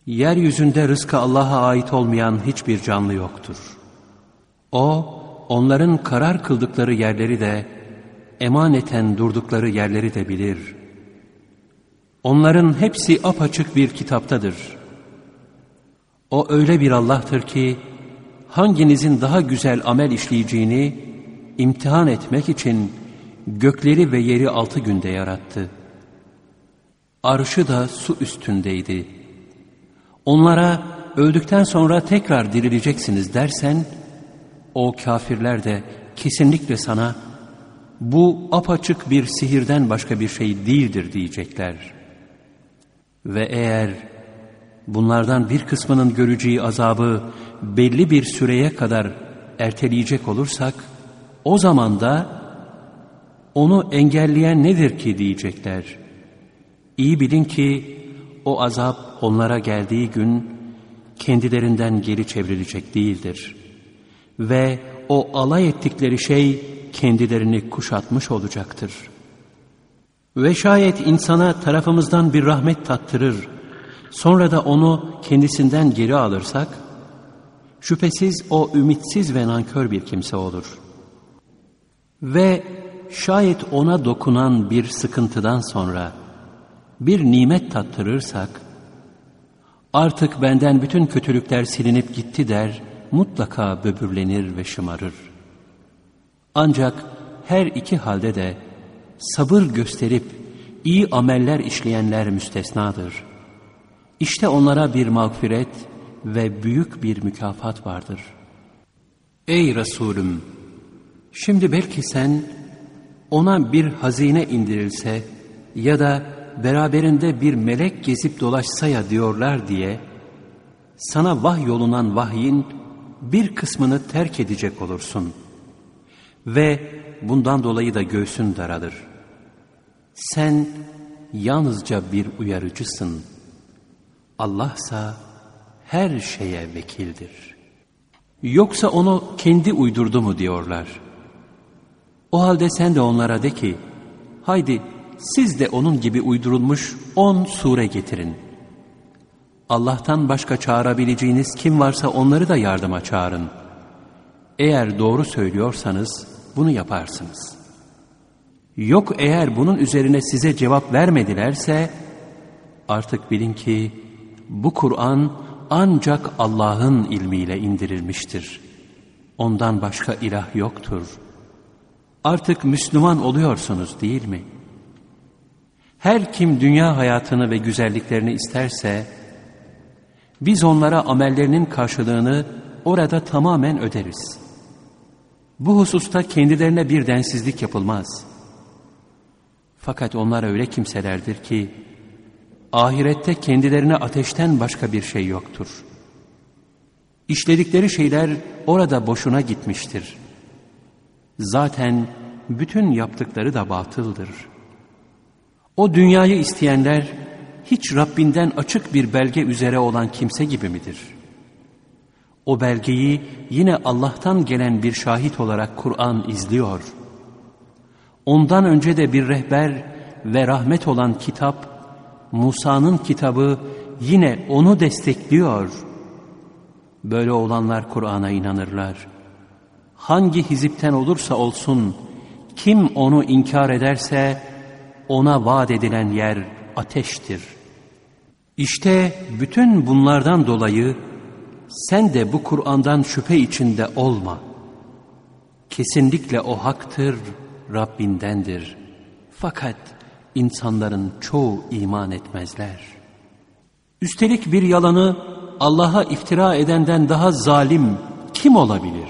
Yeryüzünde rızkı Allah'a ait olmayan hiçbir canlı yoktur. O, onların karar kıldıkları yerleri de, emaneten durdukları yerleri de bilir. Onların hepsi apaçık bir kitaptadır. O öyle bir Allah'tır ki, hanginizin daha güzel amel işleyeceğini imtihan etmek için gökleri ve yeri 6 günde yarattı. Arşı da su üstündeydi. Onlara öldükten sonra tekrar dirileceksiniz dersen, o kafirler de kesinlikle sana bu apaçık bir sihirden başka bir şey değildir diyecekler. Ve eğer bunlardan bir kısmının göreceği azabı belli bir süreye kadar erteleyecek olursak, o zaman da onu engelleyen nedir ki diyecekler. İyi bilin ki o azap onlara geldiği gün kendilerinden geri çevrilecek değildir. Ve o alay ettikleri şey kendilerini kuşatmış olacaktır. Ve şayet insana tarafımızdan bir rahmet tattırır, sonra da onu kendisinden geri alırsak, şüphesiz o ümitsiz ve nankör bir kimse olur. Ve şayet ona dokunan bir sıkıntıdan sonra bir nimet tattırırsak, artık benden bütün kötülükler silinip gitti der, mutlaka böbürlenir ve şımarır. Ancak her iki halde de sabır gösterip iyi ameller işleyenler müstesnadır. İşte onlara bir mağfiret ve büyük bir mükafat vardır. Ey Resulüm! Şimdi belki sen ona bir hazine indirilse ya da beraberinde bir melek gezip dolaşsa ya diyorlar diye sana vahyolunan vahyin bir kısmını terk edecek olursun. Ve bundan dolayı da göğsün daralır. Sen yalnızca bir uyarıcısın. Allah'sa her şeye vekildir. Yoksa onu kendi uydurdu mu diyorlar. O halde sen de onlara de ki, haydi siz de onun gibi uydurulmuş 10 sure getirin. Allah'tan başka çağırabileceğiniz kim varsa onları da yardıma çağırın. Eğer doğru söylüyorsanız bunu yaparsınız. Yok eğer bunun üzerine size cevap vermedilerse, artık bilin ki bu Kur'an ancak Allah'ın ilmiyle indirilmiştir. Ondan başka ilah yoktur. Artık Müslüman oluyorsunuz değil mi? Her kim dünya hayatını ve güzelliklerini isterse, biz onlara amellerinin karşılığını orada tamamen öderiz. Bu hususta kendilerine bir densizlik yapılmaz. Fakat onlar öyle kimselerdir ki, ahirette kendilerine ateşten başka bir şey yoktur. İşledikleri şeyler orada boşuna gitmiştir. Zaten bütün yaptıkları da batıldır. O dünyayı isteyenler, hiç Rabbinden açık bir belge üzere olan kimse gibi midir? O belgeyi yine Allah'tan gelen bir şahit olarak Kur'an izliyor. Ondan önce de bir rehber ve rahmet olan kitap, Musa'nın kitabı yine onu destekliyor. Böyle olanlar Kur'an'a inanırlar. Hangi hizipten olursa olsun, kim onu inkar ederse, ona vaat edilen yer ateştir. İşte bütün bunlardan dolayı sen de bu Kur'an'dan şüphe içinde olma. Kesinlikle o haktır, Rabbindendir. Fakat insanların çoğu iman etmezler. Üstelik bir yalanı Allah'a iftira edenden daha zalim kim olabilir?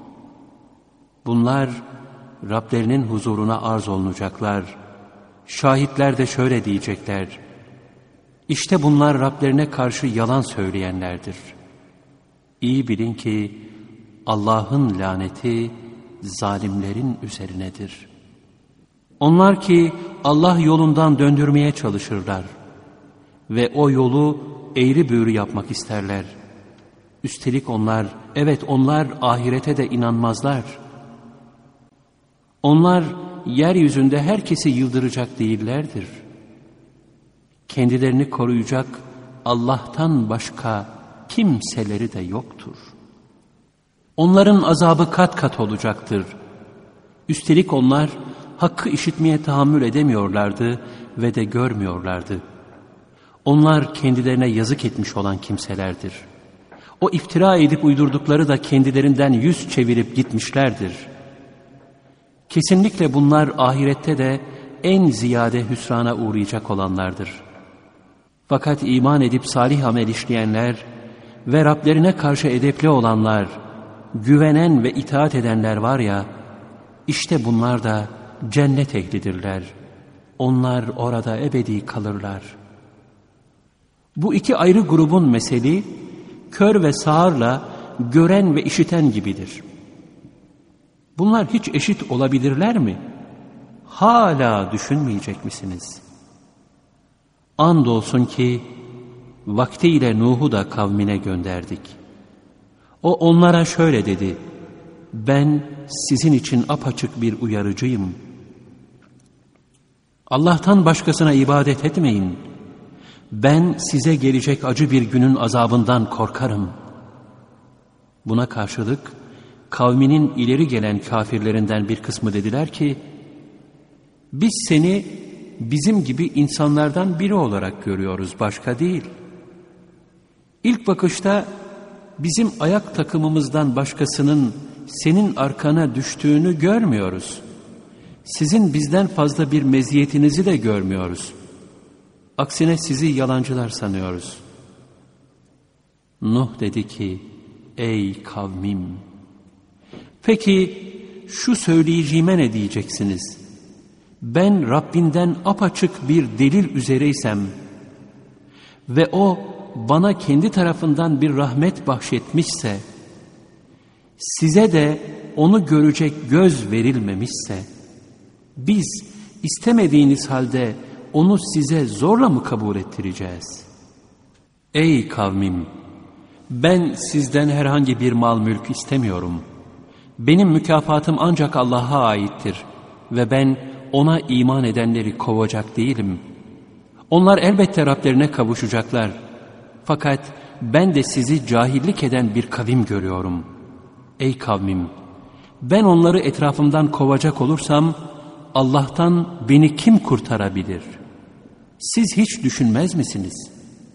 Bunlar Rablerinin huzuruna arz olunacaklar. Şahitler de şöyle diyecekler: İşte bunlar Rablerine karşı yalan söyleyenlerdir. İyi bilin ki Allah'ın laneti zalimlerin üzerinedir. Onlar ki Allah yolundan döndürmeye çalışırlar ve o yolu eğri büğrü yapmak isterler. Üstelik onlar, evet onlar ahirete de inanmazlar. Onlar yeryüzünde herkesi yıldıracak değillerdir. Kendilerini koruyacak Allah'tan başka kimseleri de yoktur. Onların azabı kat kat olacaktır. Üstelik onlar hakkı işitmeye tahammül edemiyorlardı ve de görmüyorlardı. Onlar kendilerine yazık etmiş olan kimselerdir. O iftira edip uydurdukları da kendilerinden yüz çevirip gitmişlerdir. Kesinlikle bunlar ahirette de en ziyade hüsrana uğrayacak olanlardır. Fakat iman edip salih amel işleyenler ve Rablerine karşı edepli olanlar, güvenen ve itaat edenler var ya, işte bunlar da cennet ehlidirler. Onlar orada ebedi kalırlar. Bu iki ayrı grubun meseli, kör ve sağırla gören ve işiten gibidir. Bunlar hiç eşit olabilirler mi? Hala düşünmeyecek misiniz? Andolsun ki vaktiyle Nuh'u da kavmine gönderdik. O onlara şöyle dedi: ben sizin için apaçık bir uyarıcıyım. Allah'tan başkasına ibadet etmeyin. Ben size gelecek acı bir günün azabından korkarım. Buna karşılık kavminin ileri gelen kafirlerinden bir kısmı dediler ki, biz seni bizim gibi insanlardan biri olarak görüyoruz, başka değil. İlk bakışta bizim ayak takımımızdan başkasının senin arkana düştüğünü görmüyoruz. Sizin bizden fazla bir meziyetinizi de görmüyoruz. Aksine sizi yalancılar sanıyoruz. Nuh dedi ki, ey kavmim, peki şu söyleyeceğime ne diyeceksiniz? Ben Rabbinden apaçık bir delil üzereysem ve o bana kendi tarafından bir rahmet bahşetmişse, size de onu görecek göz verilmemişse, biz istemediğiniz halde onu size zorla mı kabul ettireceğiz? Ey kavmim! Ben sizden herhangi bir mal mülk istemiyorum. Benim mükafatım ancak Allah'a aittir ve ben ona iman edenleri kovacak değilim. Onlar elbette Rablerine kavuşacaklar. Fakat ben de sizi cahillik eden bir kavim görüyorum. Ey kavmim! Ben onları etrafımdan kovacak olursam, Allah'tan beni kim kurtarabilir? Siz hiç düşünmez misiniz?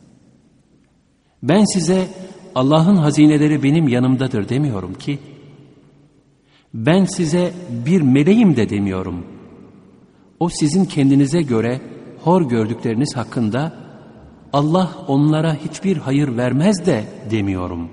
Ben size Allah'ın hazineleri benim yanımdadır demiyorum ki. Ben size bir meleğim de demiyorum. O sizin kendinize göre hor gördükleriniz hakkında Allah onlara hiçbir hayır vermez de demiyorum.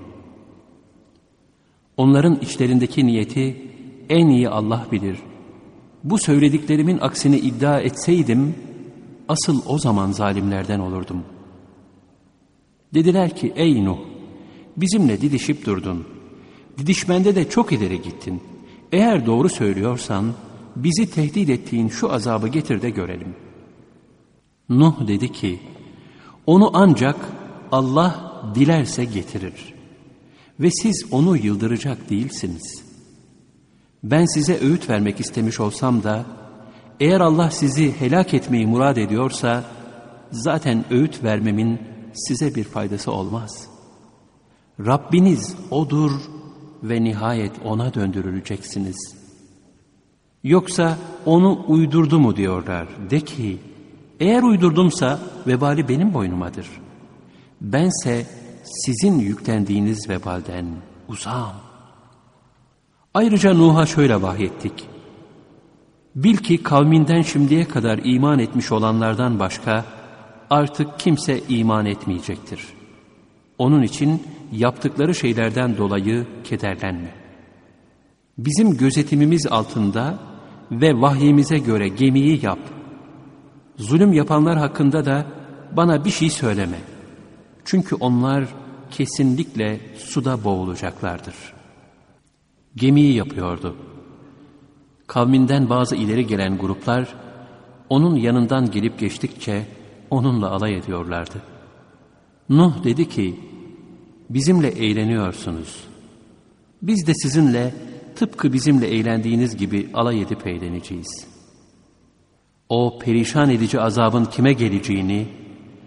Onların içlerindeki niyeti en iyi Allah bilir. Bu söylediklerimin aksini iddia etseydim, asıl o zaman zalimlerden olurdum. Dediler ki, ey Nuh, bizimle didişip durdun. Didişmende de çok ileri gittin. Eğer doğru söylüyorsan, bizi tehdit ettiğin şu azabı getir de görelim. Nuh dedi ki, onu ancak Allah dilerse getirir. Ve siz onu yıldıracak değilsiniz. Ben size öğüt vermek istemiş olsam da, eğer Allah sizi helak etmeyi murad ediyorsa, zaten öğüt vermemin size bir faydası olmaz. Rabbiniz O'dur ve nihayet O'na döndürüleceksiniz. Yoksa onu uydurdu mu diyorlar. De ki, eğer uydurdumsa vebali benim boynumadır. Bense sizin yüklendiğiniz vebalden uzağım. Ayrıca Nuh'a şöyle vahyettik. Bil ki kavminden şimdiye kadar iman etmiş olanlardan başka artık kimse iman etmeyecektir. Onun için yaptıkları şeylerden dolayı kederlenme. Bizim gözetimimiz altında ve vahyimize göre gemiyi yap. Zulüm yapanlar hakkında da bana bir şey söyleme. Çünkü onlar kesinlikle suda boğulacaklardır. Gemiyi yapıyordu. Kavminden bazı ileri gelen gruplar onun yanından gelip geçtikçe onunla alay ediyorlardı. Nuh dedi ki, bizimle eğleniyorsunuz. Biz de sizinle tıpkı bizimle eğlendiğiniz gibi alay edip eğleneceğiz. O perişan edici azabın kime geleceğini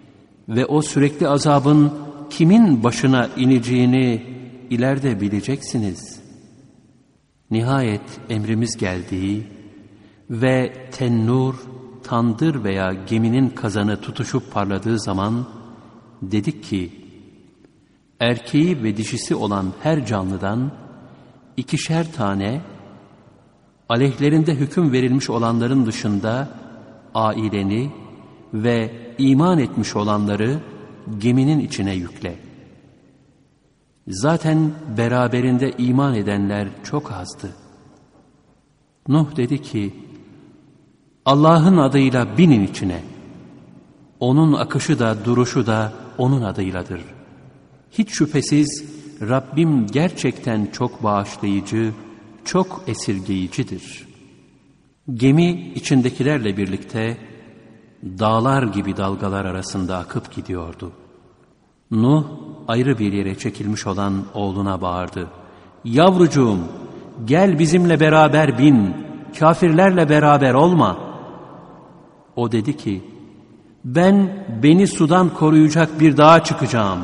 ve o sürekli azabın kimin başına ineceğini ileride bileceksiniz. Nihayet emrimiz geldiği ve tennur, tandır veya geminin kazanı tutuşup parladığı zaman dedik ki, erkeği ve dişisi olan her canlıdan 2'şer tane, aleyhlerinde hüküm verilmiş olanların dışında aileni ve iman etmiş olanları geminin içine yükle. Zaten beraberinde iman edenler çok azdı. Nuh dedi ki, Allah'ın adıyla binin içine. Onun akışı da duruşu da onun adıyladır. Hiç şüphesiz Rabbim gerçekten çok bağışlayıcı, çok esirgeyicidir. Gemi içindekilerle birlikte dağlar gibi dalgalar arasında akıp gidiyordu. Nuh ayrı bir yere çekilmiş olan oğluna bağırdı. Yavrucuğum, gel bizimle beraber bin, kafirlerle beraber olma. O dedi ki, ben beni sudan koruyacak bir dağa çıkacağım.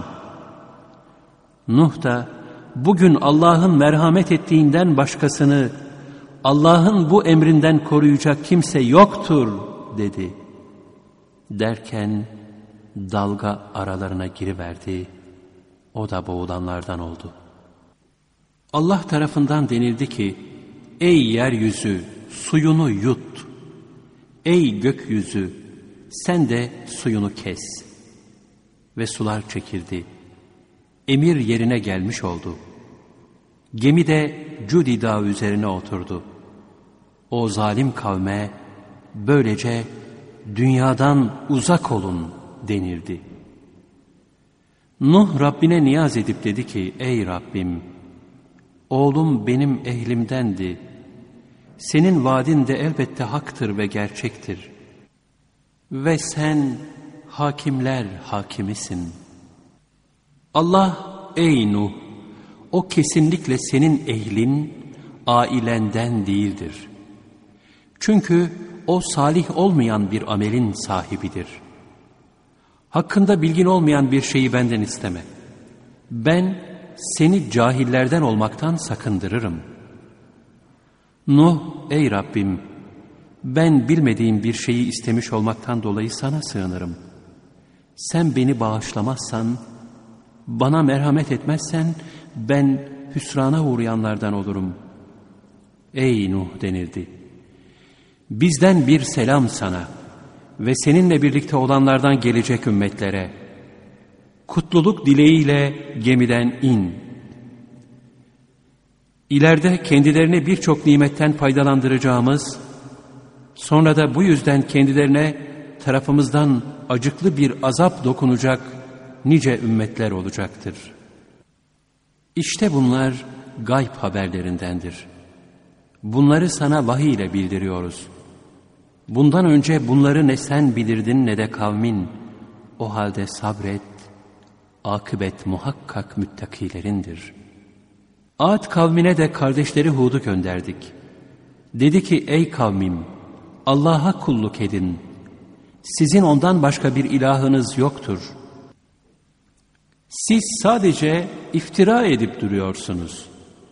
Nuh da, bugün Allah'ın merhamet ettiğinden başkasını, Allah'ın bu emrinden koruyacak kimse yoktur dedi. Derken dalga aralarına giriverdi. O da boğulanlardan oldu. Allah tarafından denildi ki, ey yeryüzü suyunu yut. Ey gökyüzü sen de suyunu kes. Ve sular çekildi. Emir yerine gelmiş oldu. Gemi de Cudi dağı üzerine oturdu. O zalim kavme böylece dünyadan uzak olun denirdi. Nuh Rabbine niyaz edip dedi ki, ey Rabbim, oğlum benim ehlimdendi. Senin vaadin de elbette haktır ve gerçektir. Ve sen hakimler hakimisin. Allah, ey Nuh, o kesinlikle senin ehlin, ailenden değildir. Çünkü o salih olmayan bir amelin sahibidir. Hakkında bilgin olmayan bir şeyi benden isteme. Ben seni cahillerden olmaktan sakındırırım. Nuh, ey Rabbim, ben bilmediğim bir şeyi istemiş olmaktan dolayı sana sığınırım. Sen beni bağışlamazsan, bana merhamet etmezsen ben hüsrana uğrayanlardan olurum. Ey Nuh denildi. Bizden bir selam sana ve seninle birlikte olanlardan gelecek ümmetlere. Kutluluk dileğiyle gemiden in. İleride kendilerine birçok nimetten faydalandıracağımız, sonra da bu yüzden kendilerine tarafımızdan acıklı bir azap dokunacak nice ümmetler olacaktır. İşte bunlar gayb haberlerindendir. Bunları sana vahiy ile bildiriyoruz. Bundan önce bunları ne sen bilirdin ne de kavmin. O halde sabret, akıbet muhakkak müttakilerindir. Ad kavmine de kardeşleri Hud'u gönderdik. Dedi ki, ey kavmim, Allah'a kulluk edin. Sizin ondan başka bir ilahınız yoktur. Siz sadece iftira edip duruyorsunuz.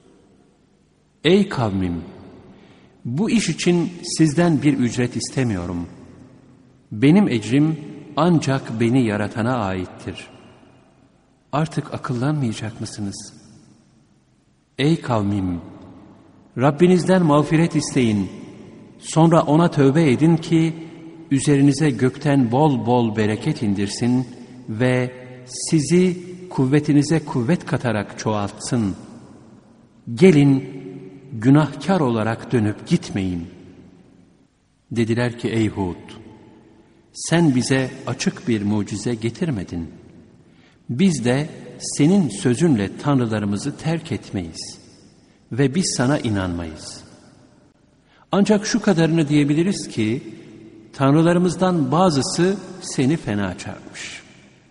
Ey kavmim, bu iş için sizden bir ücret istemiyorum. Benim ecrim ancak beni yaratana aittir. Artık akıllanmayacak mısınız? Ey kavmim, Rabbinizden mağfiret isteyin. Sonra ona tövbe edin ki üzerinize gökten bol bol bereket indirsin ve sizi kuvvetinize kuvvet katarak çoğaltsın. Gelin günahkar olarak dönüp gitmeyin. Dediler ki, ey Hud, sen bize açık bir mucize getirmedin. Biz de senin sözünle tanrılarımızı terk etmeyiz ve biz sana inanmayız. Ancak şu kadarını diyebiliriz ki, tanrılarımızdan bazısı seni fena çarpmış.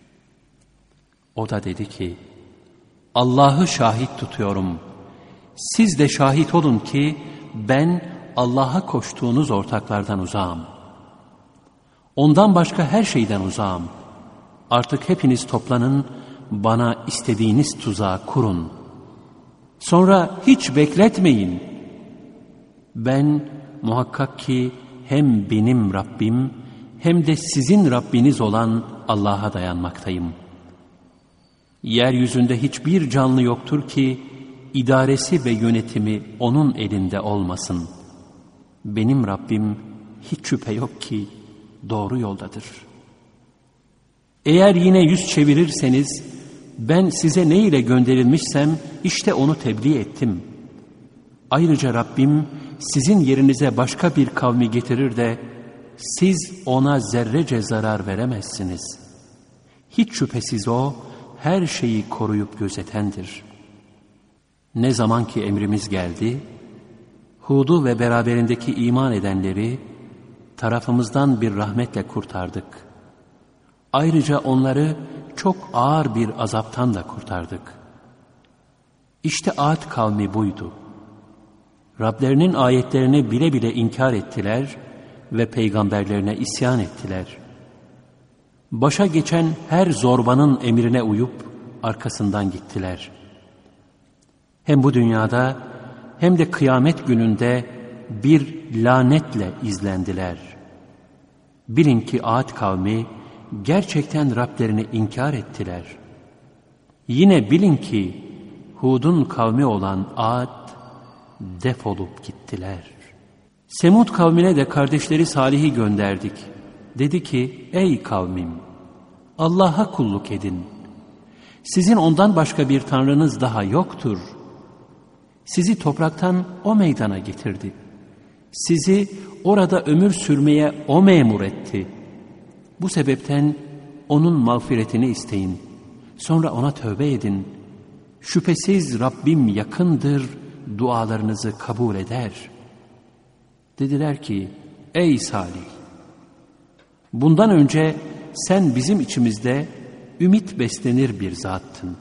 O da dedi ki, Allah'ı şahit tutuyorum. Siz de şahit olun ki ben Allah'a koştuğunuz ortaklardan uzağım. Ondan başka her şeyden uzağım. Artık hepiniz toplanın, bana istediğiniz tuzağı kurun. Sonra hiç bekletmeyin. Ben muhakkak ki hem benim Rabbim hem de sizin Rabbiniz olan Allah'a dayanmaktayım. Yeryüzünde hiçbir canlı yoktur ki idaresi ve yönetimi onun elinde olmasın. Benim Rabbim hiç şüphe yok ki doğru yoldadır. Eğer yine yüz çevirirseniz ben size ne ile gönderilmişsem işte onu tebliğ ettim. Ayrıca Rabbim sizin yerinize başka bir kavmi getirir de siz ona zerrece zarar veremezsiniz. Hiç şüphesiz o her şeyi koruyup gözetendir. Ne zaman ki emrimiz geldi, Hud'u ve beraberindeki iman edenleri tarafımızdan bir rahmetle kurtardık. Ayrıca onları çok ağır bir azaptan da kurtardık. İşte Ad kavmi buydu. Rablerinin ayetlerini bile bile inkar ettiler ve peygamberlerine isyan ettiler. Başa geçen her zorbanın emrine uyup arkasından gittiler. Hem bu dünyada hem de kıyamet gününde bir lanetle izlendiler. Bilin ki Ad kavmi gerçekten Rablerini inkar ettiler. Yine bilin ki Hud'un kavmi olan Ad defolup gittiler. Semud kavmine de kardeşleri Salih'i gönderdik. Dedi ki, ey kavmim, Allah'a kulluk edin. Sizin ondan başka bir tanrınız daha yoktur. Sizi topraktan o meydana getirdi. Sizi orada ömür sürmeye o memur etti. Bu sebepten onun mağfiretini isteyin. Sonra ona tövbe edin. Şüphesiz Rabbim yakındır, dualarınızı kabul eder. Dediler ki, ey Salih, bundan önce sen bizim içimizde ümit beslenir bir zattın.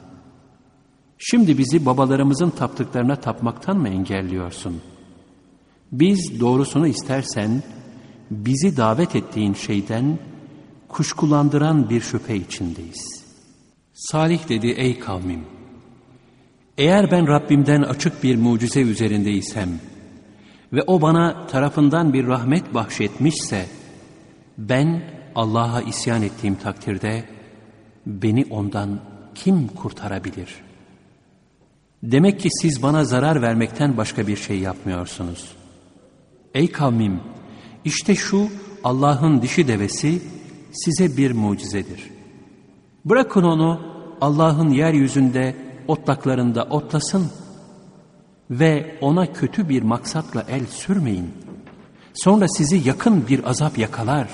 Şimdi bizi babalarımızın taptıklarına tapmaktan mı engelliyorsun? Biz doğrusunu istersen bizi davet ettiğin şeyden kuşkulandıran bir şüphe içindeyiz. Salih dedi, ey kavmim, eğer ben Rabbimden açık bir mucize üzerindeysem ve o bana tarafından bir rahmet bahşetmişse, ben Allah'a isyan ettiğim takdirde beni ondan kim kurtarabilir? Demek ki siz bana zarar vermekten başka bir şey yapmıyorsunuz. Ey kavmim, işte şu Allah'ın dişi devesi size bir mucizedir. Bırakın onu Allah'ın yeryüzünde otlaklarında otlasın ve ona kötü bir maksatla el sürmeyin. Sonra sizi yakın bir azap yakalar.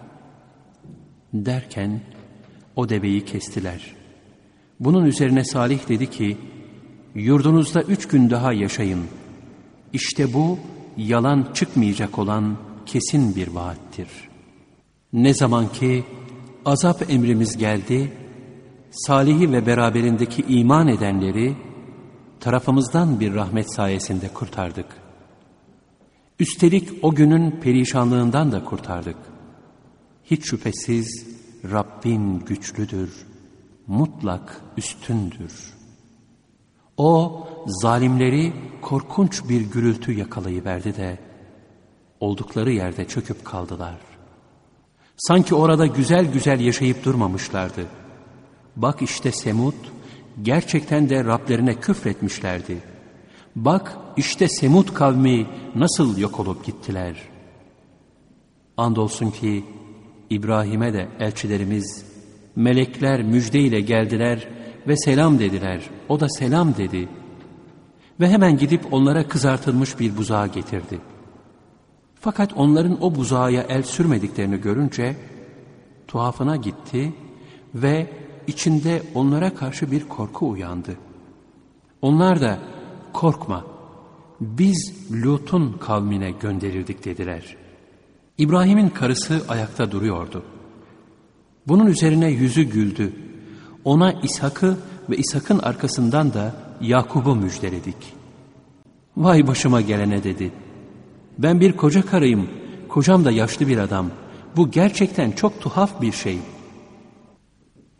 Derken o deveyi kestiler. Bunun üzerine Salih dedi ki, yurdunuzda 3 gün daha yaşayın. İşte bu yalan çıkmayacak olan kesin bir vaattir. Ne zaman ki azap emrimiz geldi, Salih'i ve beraberindeki iman edenleri tarafımızdan bir rahmet sayesinde kurtardık. Üstelik o günün perişanlığından da kurtardık. Hiç şüphesiz Rabbin güçlüdür, mutlak üstündür. O zalimleri korkunç bir gürültü yakalayıverdi de oldukları yerde çöküp kaldılar. Sanki orada güzel güzel yaşayıp durmamışlardı. Bak işte Semud gerçekten de Rablerine küfretmişlerdi. Bak işte Semud kavmi nasıl yok olup gittiler. Andolsun ki İbrahim'e de elçilerimiz, melekler müjdeyle geldiler ve selam dediler. O da selam dedi. Ve hemen gidip onlara kızartılmış bir buzağı getirdi. Fakat onların o buzağa el sürmediklerini görünce tuhafına gitti ve içinde onlara karşı bir korku uyandı. Onlar da korkma, biz Lut'un kavmine gönderildik dediler. İbrahim'in karısı ayakta duruyordu. Bunun üzerine yüzü güldü. Ona İshak'ı ve İshak'ın arkasından da Yakub'u müjdeledik. Vay başıma gelene dedi. Ben bir koca karıyım, kocam da yaşlı bir adam. Bu gerçekten çok tuhaf bir şey.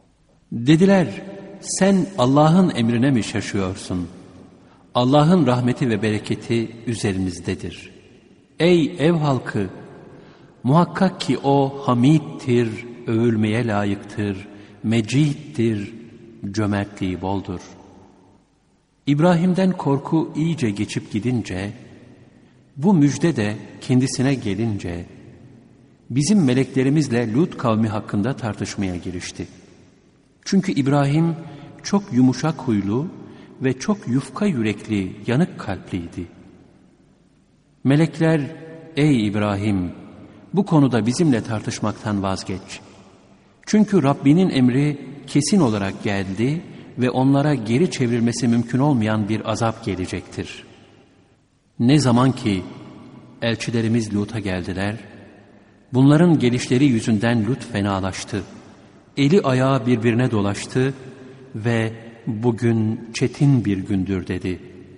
Dediler, sen Allah'ın emrine mi şaşıyorsun? Allah'ın rahmeti ve bereketi üzerimizdedir. Ey ev halkı! Muhakkak ki o hamiddir, övülmeye layıktır, meciddir, cömertliği boldur. İbrahim'den korku iyice geçip gidince, bu müjde de kendisine gelince, bizim meleklerimizle Lut kavmi hakkında tartışmaya girişti. Çünkü İbrahim çok yumuşak huylu ve çok yufka yürekli, yanık kalpliydi. Melekler, ey İbrahim, bu konuda bizimle tartışmaktan vazgeç. Çünkü Rabbinin emri kesin olarak geldi ve onlara geri çevrilmesi mümkün olmayan bir azap gelecektir. Ne zaman ki elçilerimiz Lut'a geldiler, bunların gelişleri yüzünden Lut fenalaştı. Eli ayağı birbirine dolaştı ve bugün çetin bir gündür dedi.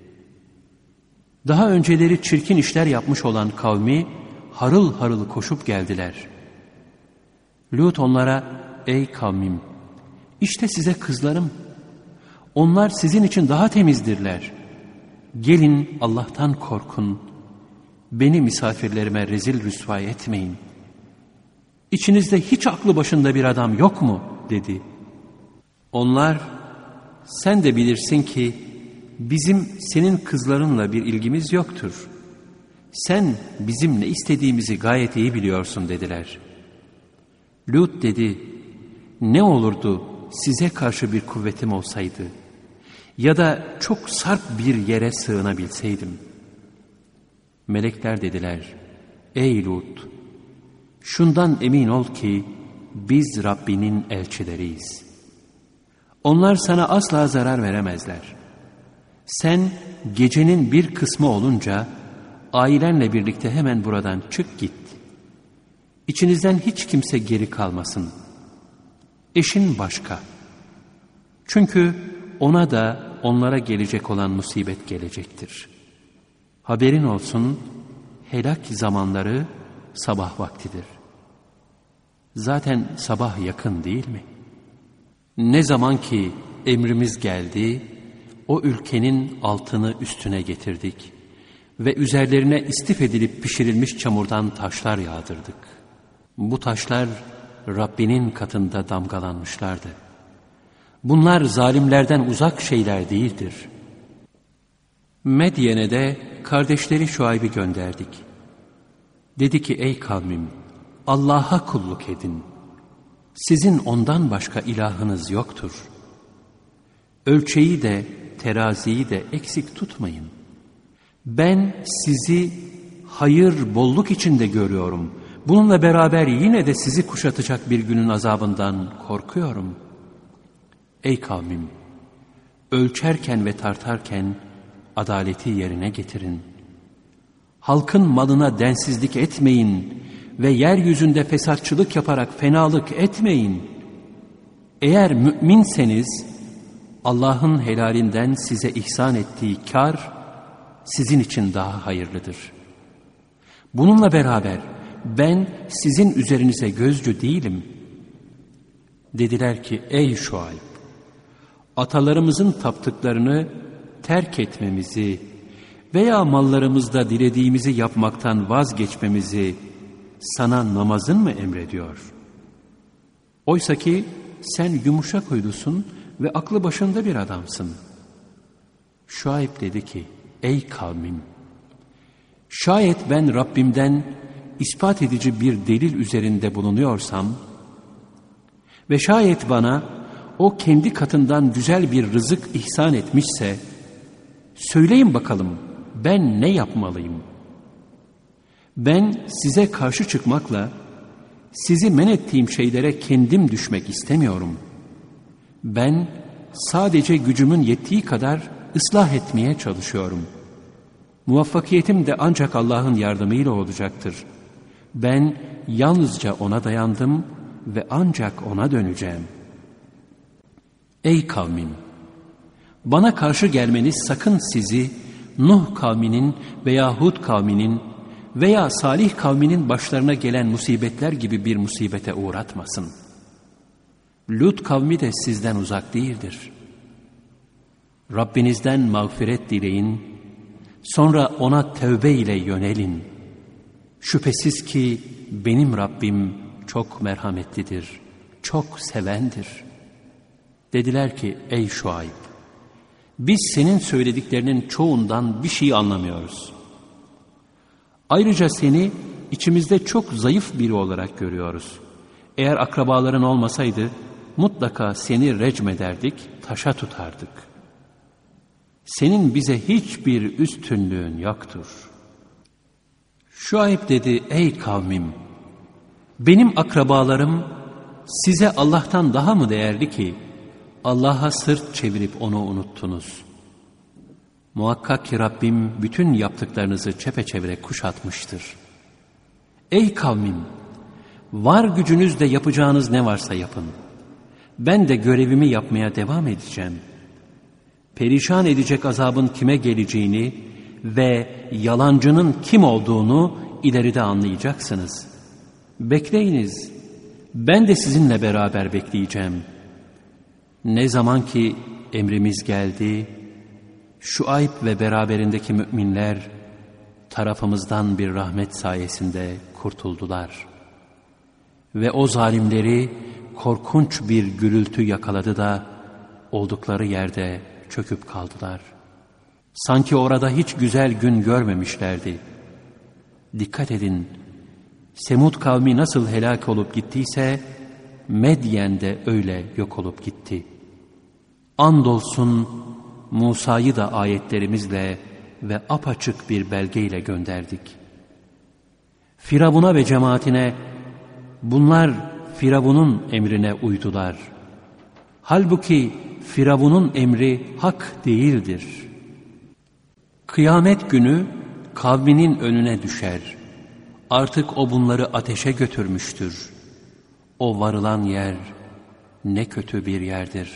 Daha önceleri çirkin işler yapmış olan kavmi harıl harıl koşup geldiler. Lut onlara, ey kavmim, işte size kızlarım. Onlar sizin için daha temizdirler. Gelin Allah'tan korkun. Beni misafirlerime rezil rüsva etmeyin. İçinizde hiç aklı başında bir adam yok mu? Dedi. Onlar, sen de bilirsin ki bizim senin kızlarınla bir ilgimiz yoktur. Sen bizim ne istediğimizi gayet iyi biliyorsun dediler. Lut dedi, ne olurdu size karşı bir kuvvetim olsaydı ya da çok sarp bir yere sığınabilseydim. Melekler dediler, ey Lut, şundan emin ol ki biz Rabbinin elçileriyiz. Onlar sana asla zarar veremezler. Sen gecenin bir kısmı olunca ailenle birlikte hemen buradan çık git. İçinizden hiç kimse geri kalmasın. Eşin başka. Çünkü ona da onlara gelecek olan musibet gelecektir. Haberin olsun, helak zamanları sabah vaktidir. Zaten sabah yakın değil mi? Ne zaman ki emrimiz geldi, o ülkenin altını üstüne getirdik ve üzerlerine istif edilip pişirilmiş çamurdan taşlar yağdırdık. Bu taşlar Rabbinin katında damgalanmışlardı. Bunlar zalimlerden uzak şeyler değildir. Medyen'e de kardeşleri Şuayb'i gönderdik. Dedi ki, ey kavmim, Allah'a kulluk edin. Sizin ondan başka ilahınız yoktur. Ölçeyi de, teraziyi de eksik tutmayın. Ben sizi hayır, bolluk içinde görüyorum. Bununla beraber yine de sizi kuşatacak bir günün azabından korkuyorum. Ey kavmim, ölçerken ve tartarken adaleti yerine getirin. Halkın malına densizlik etmeyin ve yeryüzünde fesatçılık yaparak fenalık etmeyin. Eğer müminseniz Allah'ın helalinden size ihsan ettiği kar sizin için daha hayırlıdır. Bununla beraber ben sizin üzerinize gözcü değilim. Dediler ki, ey Şuayb, atalarımızın taptıklarını terk etmemizi veya mallarımızda dilediğimizi yapmaktan vazgeçmemizi sana namazın mı emrediyor? Oysa ki sen yumuşak huylusun ve aklı başında bir adamsın. Şuayb dedi ki, ey kavmim, şayet ben Rabbimden ispat edici bir delil üzerinde bulunuyorsam ve şayet bana o kendi katından güzel bir rızık ihsan etmişse, söyleyin bakalım ben ne yapmalıyım? Ben size karşı çıkmakla sizi men ettiğim şeylere kendim düşmek istemiyorum. Ben sadece gücümün yettiği kadar ıslah etmeye çalışıyorum. Muvaffakiyetim de ancak Allah'ın yardımıyla olacaktır. Ben yalnızca O'na dayandım ve ancak O'na döneceğim. Ey kavmim! Bana karşı gelmeniz sakın sizi Nuh kavminin veya Hud kavminin veya Salih kavminin başlarına gelen musibetler gibi bir musibete uğratmasın. Lut kavmi de sizden uzak değildir. Rabbinizden mağfiret dileyin, sonra ona tövbe ile yönelin. Şüphesiz ki benim Rabbim çok merhametlidir, çok sevendir. Dediler ki, ey Şuayb, biz senin söylediklerinin çoğundan bir şey anlamıyoruz. Ayrıca seni içimizde çok zayıf biri olarak görüyoruz. Eğer akrabaların olmasaydı mutlaka seni recmederdik, taşa tutardık. Senin bize hiçbir üstünlüğün yoktur. Şuayb dedi, ey kavmim, benim akrabalarım size Allah'tan daha mı değerli ki Allah'a sırt çevirip onu unuttunuz? Muhakkak ki Rabbim bütün yaptıklarınızı çepeçevre kuşatmıştır. Ey kavmim, var gücünüzle yapacağınız ne varsa yapın. Ben de görevimi yapmaya devam edeceğim. Perişan edecek azabın kime geleceğini ve yalancının kim olduğunu ileride anlayacaksınız. Bekleyiniz, ben de sizinle beraber bekleyeceğim. Ne zaman ki emrimiz geldi, Şuayb ve beraberindeki müminler tarafımızdan bir rahmet sayesinde kurtuldular. Ve o zalimleri korkunç bir gürültü yakaladı da oldukları yerde çöküp kaldılar. Sanki orada hiç güzel gün görmemişlerdi. Dikkat edin, Semud kavmi nasıl helak olup gittiyse Medyen de öyle yok olup gitti. Andolsun Musa'yı da ayetlerimizle ve apaçık bir belgeyle gönderdik. Firavun'a ve cemaatine, bunlar Firavun'un emrine uydular. Halbuki Firavun'un emri hak değildir. Kıyamet günü kavminin önüne düşer. Artık o bunları ateşe götürmüştür. O varılan yer ne kötü bir yerdir.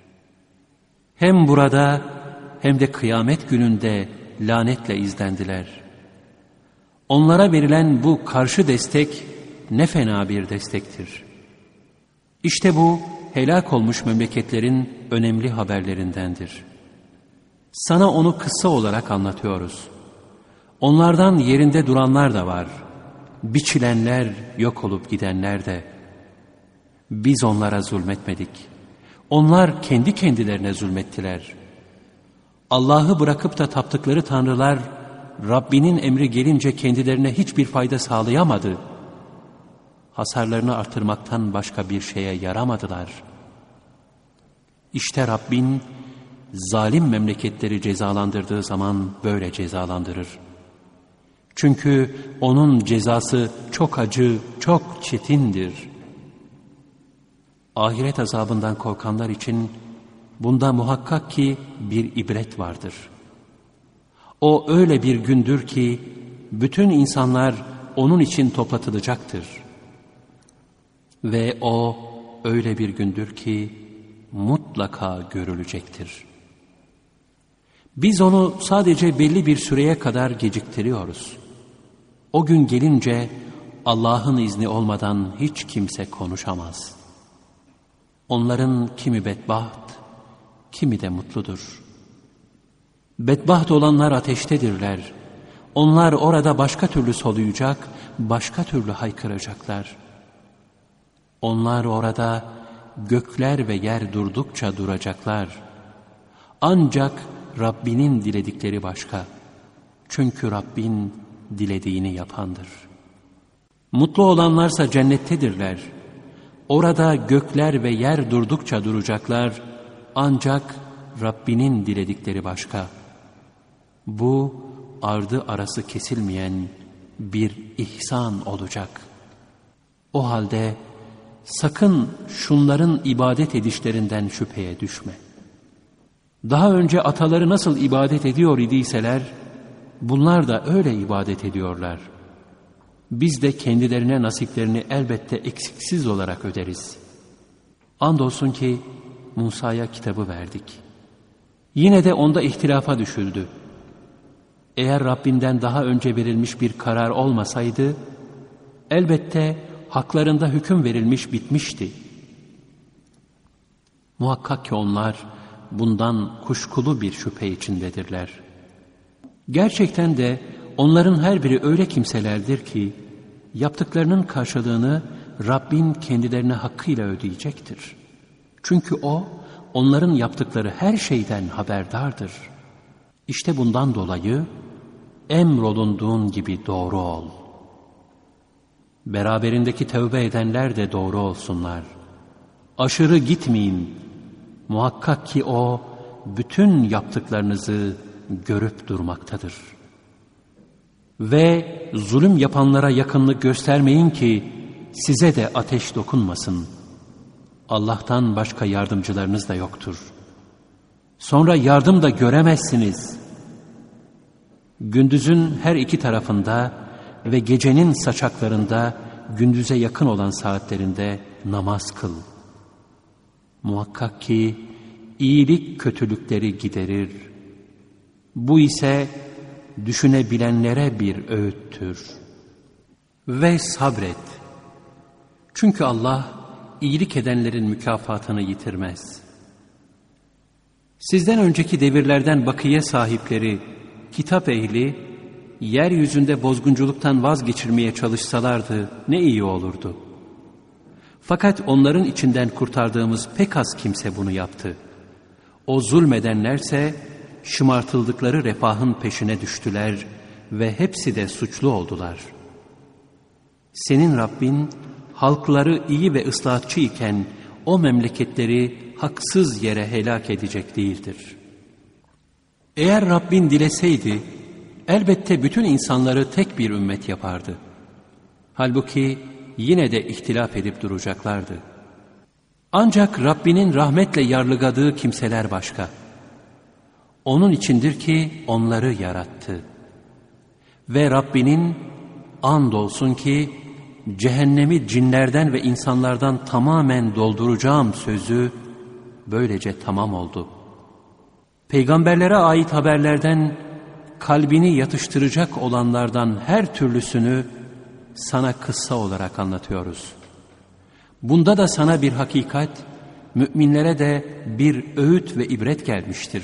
Hem burada hem de kıyamet gününde lanetle izlendiler. Onlara verilen bu karşı destek ne fena bir destektir. İşte bu helak olmuş memleketlerin önemli haberlerindendir. Sana onu kısa olarak anlatıyoruz. Onlardan yerinde duranlar da var. Biçilenler, yok olup gidenler de. Biz onlara zulmetmedik. Onlar kendi kendilerine zulmettiler. Allah'ı bırakıp da taptıkları tanrılar, Rabbinin emri gelince kendilerine hiçbir fayda sağlayamadı. Hasarlarını artırmaktan başka bir şeye yaramadılar. İşte Rabbin, zalim memleketleri cezalandırdığı zaman böyle cezalandırır. Çünkü onun cezası çok acı, çok çetindir. Ahiret azabından korkanlar için bunda muhakkak ki bir ibret vardır. O öyle bir gündür ki bütün insanlar onun için toplatılacaktır. Ve o öyle bir gündür ki mutlaka görülecektir. Biz onu sadece belli bir süreye kadar geciktiriyoruz. O gün gelince Allah'ın izni olmadan hiç kimse konuşamaz. Onların kimi bedbaht, kimi de mutludur. Bedbaht olanlar ateştedirler. Onlar orada başka türlü soluyacak, başka türlü haykıracaklar. Onlar orada gökler ve yer durdukça duracaklar. Ancak Rabbinin diledikleri başka. Çünkü Rabbin dilediğini yapandır. Mutlu olanlarsa cennettedirler. Orada gökler ve yer durdukça duracaklar. Ancak Rabbinin diledikleri başka. Bu ardı arası kesilmeyen bir ihsan olacak. O halde sakın şunların ibadet edişlerinden şüpheye düşme. Daha önce ataları nasıl ibadet ediyor idiyseler, bunlar da öyle ibadet ediyorlar. Biz de kendilerine nasiplerini elbette eksiksiz olarak öderiz. Andolsun ki Musa'ya kitabı verdik. Yine de onda ihtilafa düşüldü. Eğer Rabbinden daha önce verilmiş bir karar olmasaydı, elbette haklarında hüküm verilmiş bitmişti. Muhakkak ki onlar bundan kuşkulu bir şüphe içindedirler. Gerçekten de onların her biri öyle kimselerdir ki yaptıklarının karşılığını Rabbin kendilerine hakkıyla ödeyecektir. Çünkü O, onların yaptıkları her şeyden haberdardır. İşte bundan dolayı emrolunduğun gibi doğru ol. Beraberindeki tövbe edenler de doğru olsunlar. Aşırı gitmeyin. Muhakkak ki O, bütün yaptıklarınızı görüp durmaktadır. Ve zulüm yapanlara yakınlık göstermeyin ki size de ateş dokunmasın. Allah'tan başka yardımcılarınız da yoktur. Sonra yardım da göremezsiniz. Gündüzün her iki tarafında ve gecenin saçaklarında gündüze yakın olan saatlerinde namaz kıl. Muhakkak ki iyilik kötülükleri giderir. Bu ise düşünebilenlere bir öğüttür. Ve sabret. Çünkü Allah iyilik edenlerin mükafatını yitirmez. Sizden önceki devirlerden bakiye sahipleri, kitap ehli, yeryüzünde bozgunculuktan vazgeçirmeye çalışsalardı ne iyi olurdu. Fakat onların içinden kurtardığımız pek az kimse bunu yaptı. O zulmedenlerse şımartıldıkları refahın peşine düştüler ve hepsi de suçlu oldular. Senin Rabbin halkları iyi ve ıslahatçı iken o memleketleri haksız yere helak edecek değildir. Eğer Rabbin dileseydi elbette bütün insanları tek bir ümmet yapardı. Halbuki yine de ihtilaf edip duracaklardı. Ancak Rabbinin rahmetle yarlıgadığı kimseler başka. Onun içindir ki onları yarattı. Ve Rabbinin andolsun ki cehennemi cinlerden ve insanlardan tamamen dolduracağım sözü böylece tamam oldu. Peygamberlere ait haberlerden kalbini yatıştıracak olanlardan her türlüsünü sana kıssa olarak anlatıyoruz. Bunda da sana bir hakikat, müminlere de bir öğüt ve ibret gelmiştir.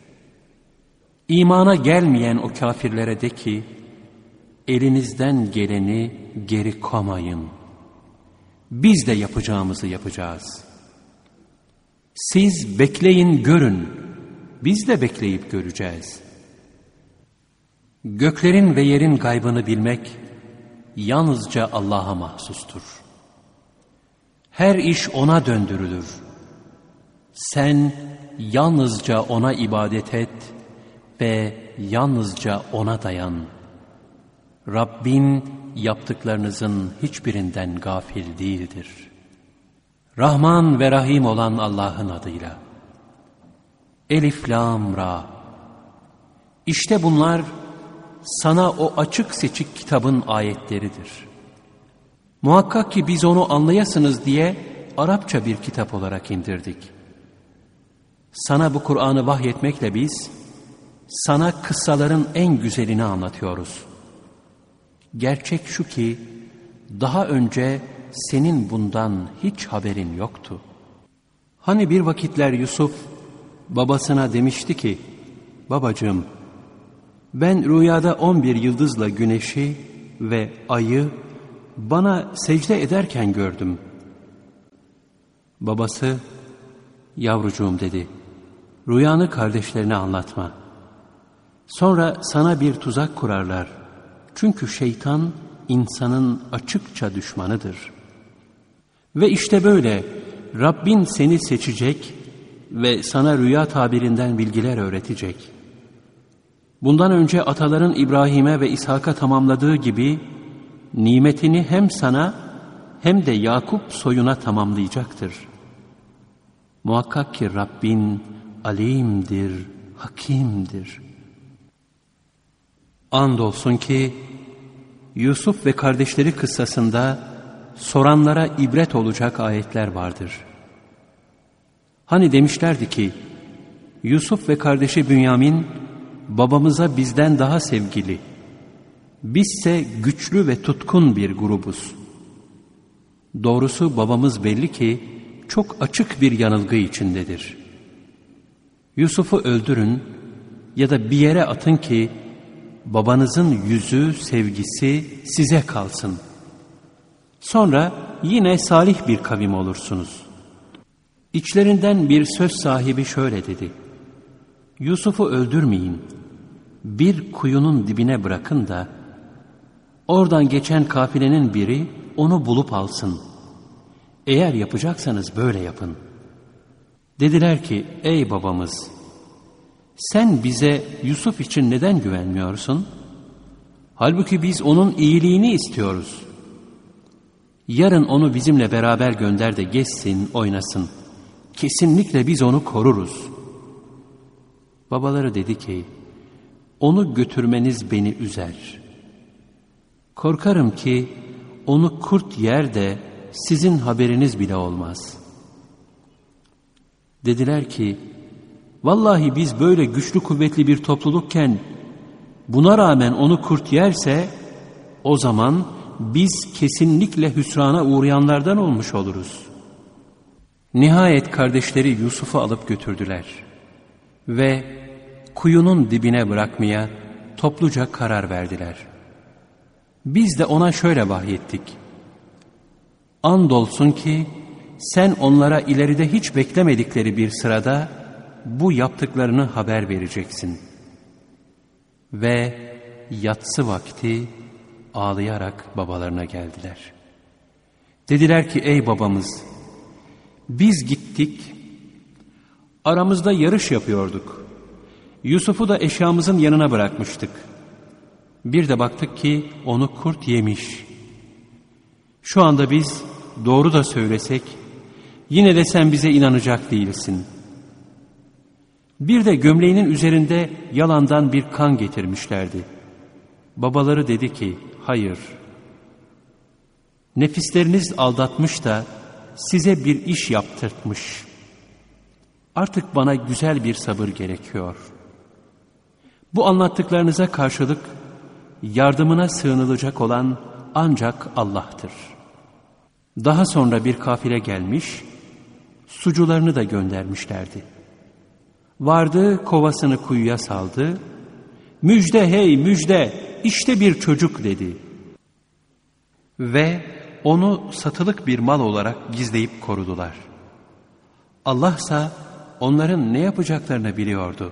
İmana gelmeyen o kafirlere de ki, elinizden geleni geri koymayın. Biz de yapacağımızı yapacağız. Siz bekleyin görün, biz de bekleyip göreceğiz. Göklerin ve yerin gaybını bilmek yalnızca Allah'a mahsustur. Her iş O'na döndürülür. Sen yalnızca O'na ibadet et ve yalnızca O'na dayan. Rabbin yaptıklarınızın hiçbirinden gafil değildir. Rahman ve Rahim olan Allah'ın adıyla. Elif, Lam, Ra. İşte bunlar sana o açık seçik kitabın ayetleridir. Muhakkak ki biz onu anlayasınız diye Arapça bir kitap olarak indirdik. Sana bu Kur'an'ı vahyetmekle biz, sana kıssaların en güzelini anlatıyoruz. Gerçek şu ki, daha önce senin bundan hiç haberin yoktu. Hani bir vakitler Yusuf, babasına demişti ki, babacığım, ben rüyada 11 yıldızla güneşi ve ayı bana secde ederken gördüm. Babası, yavrucuğum dedi, rüyanı kardeşlerine anlatma. Sonra sana bir tuzak kurarlar. Çünkü şeytan insanın açıkça düşmanıdır. Ve işte böyle Rabbin seni seçecek ve sana rüya tabirinden bilgiler öğretecek. Bundan önce ataların İbrahim'e ve İshak'a tamamladığı gibi nimetini hem sana hem de Yakup soyuna tamamlayacaktır. Muhakkak ki Rabbin alimdir, hakimdir. Andolsun ki Yusuf ve kardeşleri kıssasında soranlara ibret olacak ayetler vardır. Hani demişlerdi ki, Yusuf ve kardeşi Bünyamin babamıza bizden daha sevgili, bizse güçlü ve tutkun bir grubuz. Doğrusu babamız belli ki çok açık bir yanılgı içindedir. Yusuf'u öldürün ya da bir yere atın ki babanızın yüzü, sevgisi size kalsın. Sonra yine salih bir kavim olursunuz. İçlerinden bir söz sahibi şöyle dedi: Yusuf'u öldürmeyin, bir kuyunun dibine bırakın da oradan geçen kafilenin biri onu bulup alsın. Eğer yapacaksanız böyle yapın. Dediler ki, ey babamız, sen bize Yusuf için neden güvenmiyorsun? Halbuki biz onun iyiliğini istiyoruz. Yarın onu bizimle beraber gönder de gezsin, oynasın. Kesinlikle biz onu koruruz. Babaları dedi ki, onu götürmeniz beni üzer. Korkarım ki onu kurt yer de sizin haberiniz bile olmaz. Dediler ki, vallahi biz böyle güçlü kuvvetli bir toplulukken buna rağmen onu kurt yerse o zaman biz kesinlikle hüsrana uğrayanlardan olmuş oluruz. Nihayet kardeşleri Yusuf'u alıp götürdüler ve kuyunun dibine bırakmaya topluca karar verdiler. Biz de ona şöyle vahyettik: andolsun ki sen onlara ileride hiç beklemedikleri bir sırada bu yaptıklarını haber vereceksin. Ve yatsı vakti ağlayarak babalarına geldiler. Dediler ki, ey babamız, biz gittik, aramızda yarış yapıyorduk. Yusuf'u da eşyamızın yanına bırakmıştık. Bir de baktık ki onu kurt yemiş. Şu anda biz doğru da söylesek yine de sen bize inanacak değilsin. Bir de gömleğinin üzerinde yalandan bir kan getirmişlerdi. Babaları dedi ki, hayır. Nefisleriniz aldatmış da size bir iş yaptırtmış. Artık bana güzel bir sabır gerekiyor. Bu anlattıklarınıza karşılık yardımına sığınılacak olan ancak Allah'tır. Daha sonra bir kafile gelmiş, sucularını da göndermişlerdi. Vardı, kovasını kuyuya saldı. Müjde hey müjde, işte bir çocuk dedi. Ve onu satılık bir mal olarak gizleyip korudular. Allah'sa onların ne yapacaklarını biliyordu.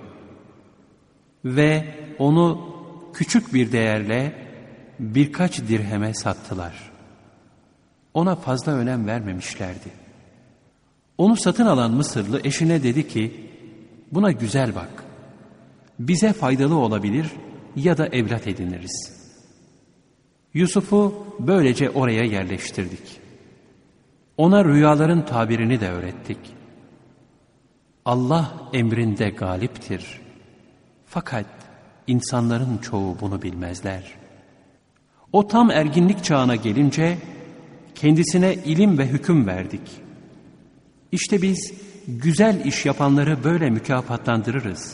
Ve onu küçük bir değerle birkaç dirheme sattılar. Ona fazla önem vermemişlerdi. Onu satın alan Mısırlı eşine dedi ki, buna güzel bak. Bize faydalı olabilir ya da evlat ediniriz. Yusuf'u böylece oraya yerleştirdik. Ona rüyaların tabirini de öğrettik. Allah emrinde galiptir. Fakat insanların çoğu bunu bilmezler. O tam erginlik çağına gelince kendisine ilim ve hüküm verdik. İşte biz güzel iş yapanları böyle mükafatlandırırız.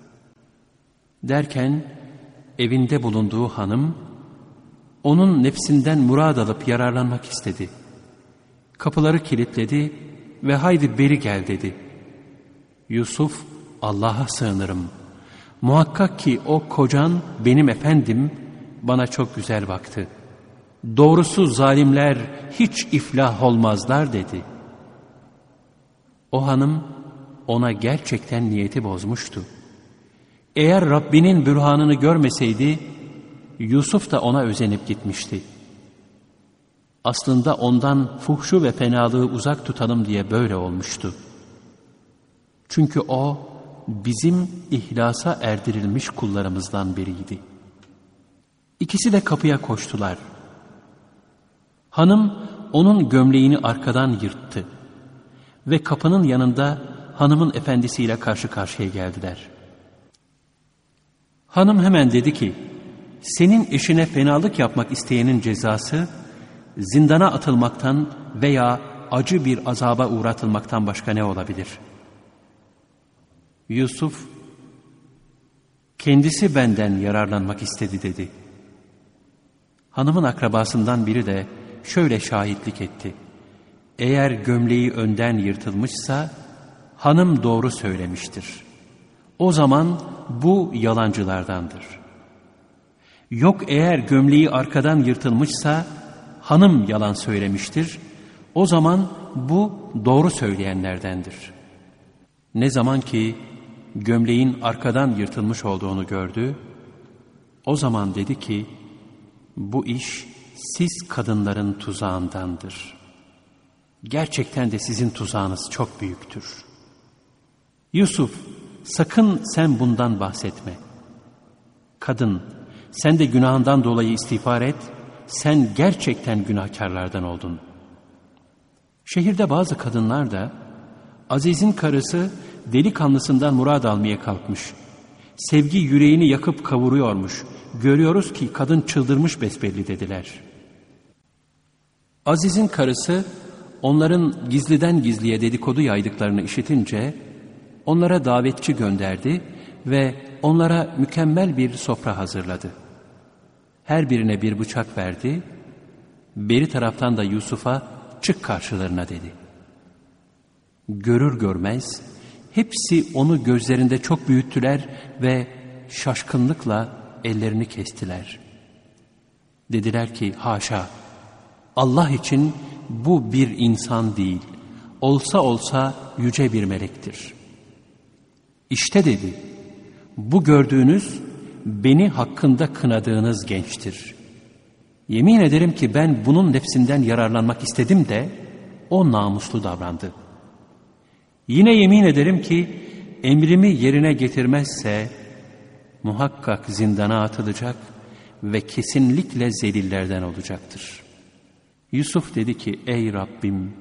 Derken evinde bulunduğu hanım onun nefsinden murad alıp yararlanmak istedi. Kapıları kilitledi ve haydi beri gel dedi. Yusuf, Allah'a sığınırım. Muhakkak ki o kocan benim efendim bana çok güzel baktı. Doğrusu zalimler hiç iflah olmazlar dedi. O hanım ona gerçekten niyeti bozmuştu. Eğer Rabbinin bürhanını görmeseydi Yusuf da ona özenip gitmişti. Aslında ondan fuhşu ve fenalığı uzak tutalım diye böyle olmuştu. Çünkü o bizim ihlasa erdirilmiş kullarımızdan biriydi. İkisi de kapıya koştular. Hanım onun gömleğini arkadan yırttı ve kapının yanında hanımın efendisiyle karşı karşıya geldiler. Hanım hemen dedi ki, senin eşine fenalık yapmak isteyenin cezası zindana atılmaktan veya acı bir azaba uğratılmaktan başka ne olabilir? Yusuf, kendisi benden yararlanmak istedi dedi. Hanımın akrabasından biri de şöyle şahitlik etti. eğer gömleği önden yırtılmışsa hanım doğru söylemiştir. O zaman bu yalancılardandır. Yok eğer gömleği arkadan yırtılmışsa hanım yalan söylemiştir. O zaman bu doğru söyleyenlerdendir. Ne zaman ki gömleğin arkadan yırtılmış olduğunu gördü, o zaman dedi ki, bu iş siz kadınların tuzağındandır. Gerçekten de sizin tuzağınız çok büyüktür. Yusuf, sakın sen bundan bahsetme. Kadın, sen de günahından dolayı istiğfar et, sen gerçekten günahkarlardan oldun. Şehirde bazı kadınlar da, Aziz'in karısı delikanlısından murad almaya kalkmış. Sevgi yüreğini yakıp kavuruyormuş. Görüyoruz ki kadın çıldırmış besbelli dediler. Aziz'in karısı onların gizliden gizliye dedikodu yaydıklarını işitince onlara davetçi gönderdi ve onlara mükemmel bir sofra hazırladı. Her birine bir bıçak verdi. Beri taraftan da Yusuf'a çık karşılarına dedi. Görür görmez hepsi onu gözlerinde çok büyüttüler ve şaşkınlıkla ellerini kestiler. Dediler ki haşa, Allah için bu bir insan değil, olsa olsa yüce bir melektir. İşte dedi, bu gördüğünüz beni hakkında kınadığınız gençtir. Yemin ederim ki ben bunun nefsinden yararlanmak istedim de o namuslu davrandı. Yine yemin ederim ki emrimi yerine getirmezse muhakkak zindana atılacak ve kesinlikle zelillerden olacaktır. Yusuf dedi ki ey Rabbim,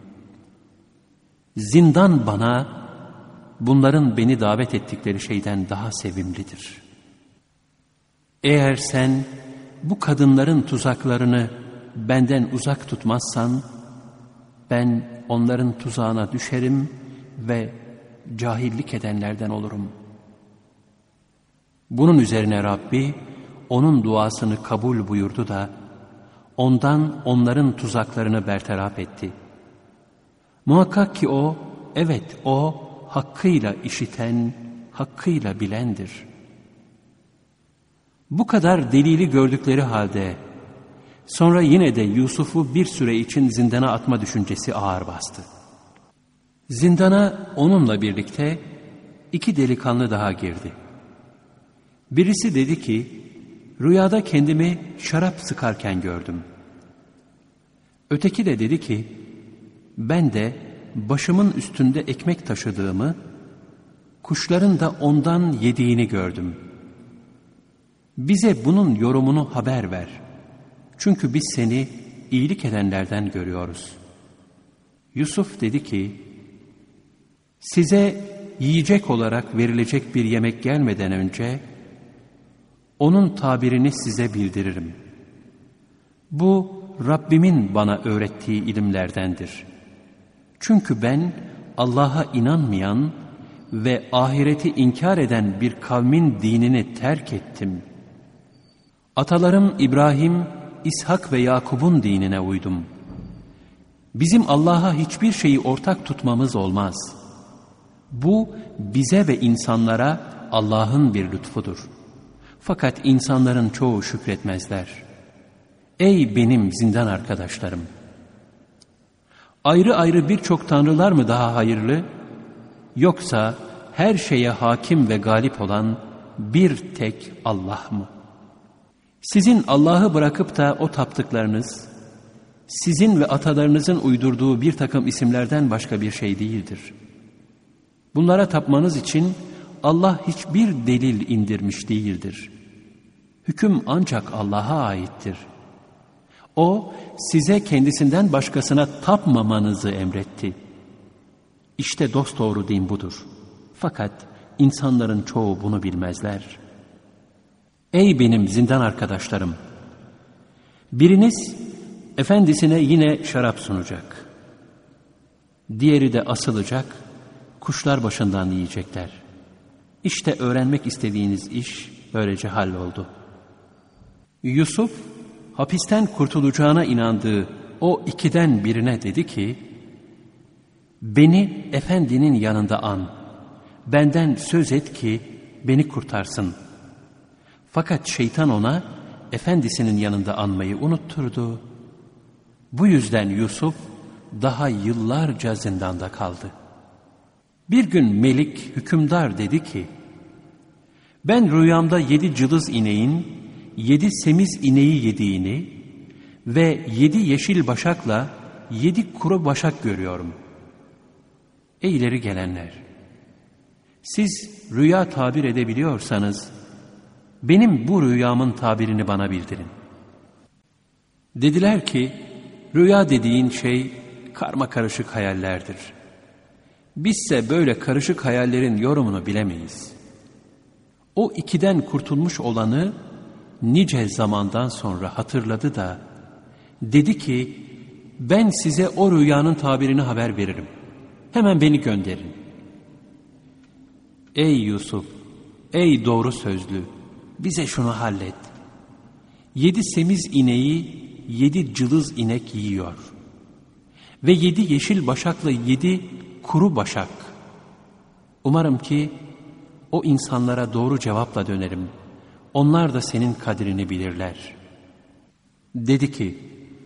zindan bana bunların beni davet ettikleri şeyden daha sevimlidir. Eğer sen bu kadınların tuzaklarını benden uzak tutmazsan ben onların tuzağına düşerim ve cahillik edenlerden olurum. Bunun üzerine Rabbi onun duasını kabul buyurdu da ondan onların tuzaklarını bertaraf etti. Muhakkak ki o, evet o hakkıyla işiten, hakkıyla bilendir. Bu kadar delili gördükleri halde sonra yine de Yusuf'u bir süre için zindana atma düşüncesi ağır bastı. Zindana onunla birlikte 2 delikanlı daha girdi. Birisi dedi ki, rüyada kendimi şarap sıkarken gördüm. Öteki de dedi ki, ben de başımın üstünde ekmek taşıdığımı, kuşların da ondan yediğini gördüm. Bize bunun yorumunu haber ver. Çünkü biz seni iyilik edenlerden görüyoruz. Yusuf dedi ki, size yiyecek olarak verilecek bir yemek gelmeden önce onun tabirini size bildiririm. Bu Rabbimin bana öğrettiği ilimlerdendir. Çünkü ben Allah'a inanmayan ve ahireti inkar eden bir kavmin dinini terk ettim. Atalarım İbrahim, İshak ve Yakub'un dinine uydum. Bizim Allah'a hiçbir şeyi ortak tutmamız olmaz. Bu bize ve insanlara Allah'ın bir lütfudur. Fakat insanların çoğu şükretmezler. Ey benim zindan arkadaşlarım! Ayrı ayrı birçok tanrılar mı daha hayırlı? Yoksa her şeye hakim ve galip olan bir tek Allah mı? Sizin Allah'ı bırakıp da o taptıklarınız, sizin ve atalarınızın uydurduğu bir takım isimlerden başka bir şey değildir. Bunlara tapmanız için Allah hiçbir delil indirmiş değildir. Hüküm ancak Allah'a aittir. O, size kendisinden başkasına tapmamanızı emretti. İşte dosdoğru din budur. Fakat insanların çoğu bunu bilmezler. Ey benim zindan arkadaşlarım! Biriniz efendisine yine şarap sunacak. Diğeri de asılacak, kuşlar başından yiyecekler. İşte öğrenmek istediğiniz iş böylece halloldu. Yusuf, hapisten kurtulacağına inandığı o 2'den birine dedi ki, beni efendinin yanında an, benden söz et ki beni kurtarsın. Fakat şeytan ona efendisinin yanında anmayı unutturdu. Bu yüzden Yusuf daha yıllarca zindanda kaldı. Bir gün melik, hükümdar dedi ki, ben rüyamda 7 cılız ineğin 7 semiz ineği yediğini ve 7 yeşil başakla 7 kuru başak görüyorum. Ey ileri gelenler! Siz rüya tabir edebiliyorsanız, benim bu rüyamın tabirini bana bildirin. Dediler ki, rüya dediğin şey karma karışık hayallerdir. Bizse böyle karışık hayallerin yorumunu bilemeyiz. O ikiden kurtulmuş olanı nice zamandan sonra hatırladı da, dedi ki, ben size o rüyanın tabirini haber veririm. Hemen beni gönderin. Ey Yusuf, ey doğru sözlü, bize şunu hallet. 7 semiz ineği 7 cılız inek yiyor. Ve 7 yeşil başakla 7 kuru başak. Umarım ki o insanlara doğru cevapla dönerim. Onlar da senin kadrini bilirler. Dedi ki,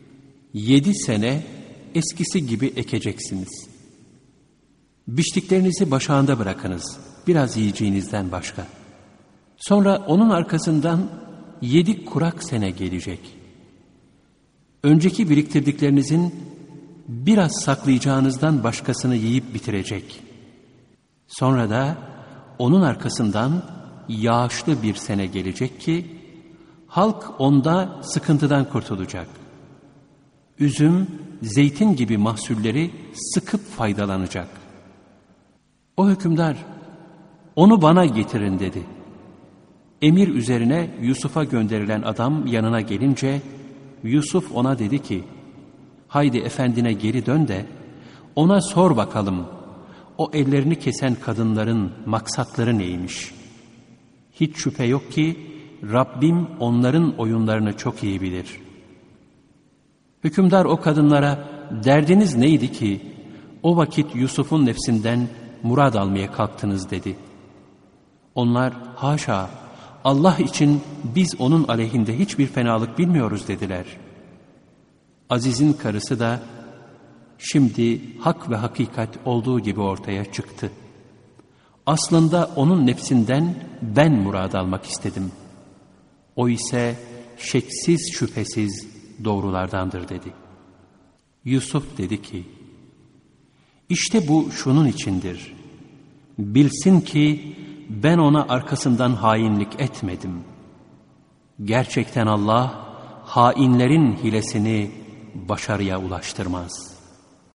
7 sene eskisi gibi ekeceksiniz. Biçtiklerinizi başağında bırakınız, biraz yiyeceğinizden başka. Sonra onun arkasından 7 kurak sene gelecek. Önceki biriktirdiklerinizin biraz saklayacağınızdan başkasını yiyip bitirecek. Sonra da onun arkasından yağışlı bir sene gelecek ki, halk onda sıkıntıdan kurtulacak. Üzüm, zeytin gibi mahsulleri sıkıp faydalanacak. O hükümdar, onu bana getirin dedi. Emir üzerine Yusuf'a gönderilen adam yanına gelince, Yusuf ona dedi ki, haydi efendine geri dön de, ona sor bakalım, o ellerini kesen kadınların maksatları neymiş? Hiç şüphe yok ki, Rabbim onların oyunlarını çok iyi bilir. Hükümdar o kadınlara, derdiniz neydi ki, o vakit Yusuf'un nefsinden murad almaya kalktınız dedi. Onlar, haşa, Allah için biz onun aleyhinde hiçbir fenalık bilmiyoruz dediler. Aziz'in karısı da, şimdi hak ve hakikat olduğu gibi ortaya çıktı. Aslında onun nefsinden ben murad almak istedim. O ise şeksiz şüphesiz doğrulardandır dedi. Yusuf dedi ki, İşte bu şunun içindir. Bilsin ki ben ona arkasından hainlik etmedim. Gerçekten Allah hainlerin hilesini başarıya ulaştırmaz.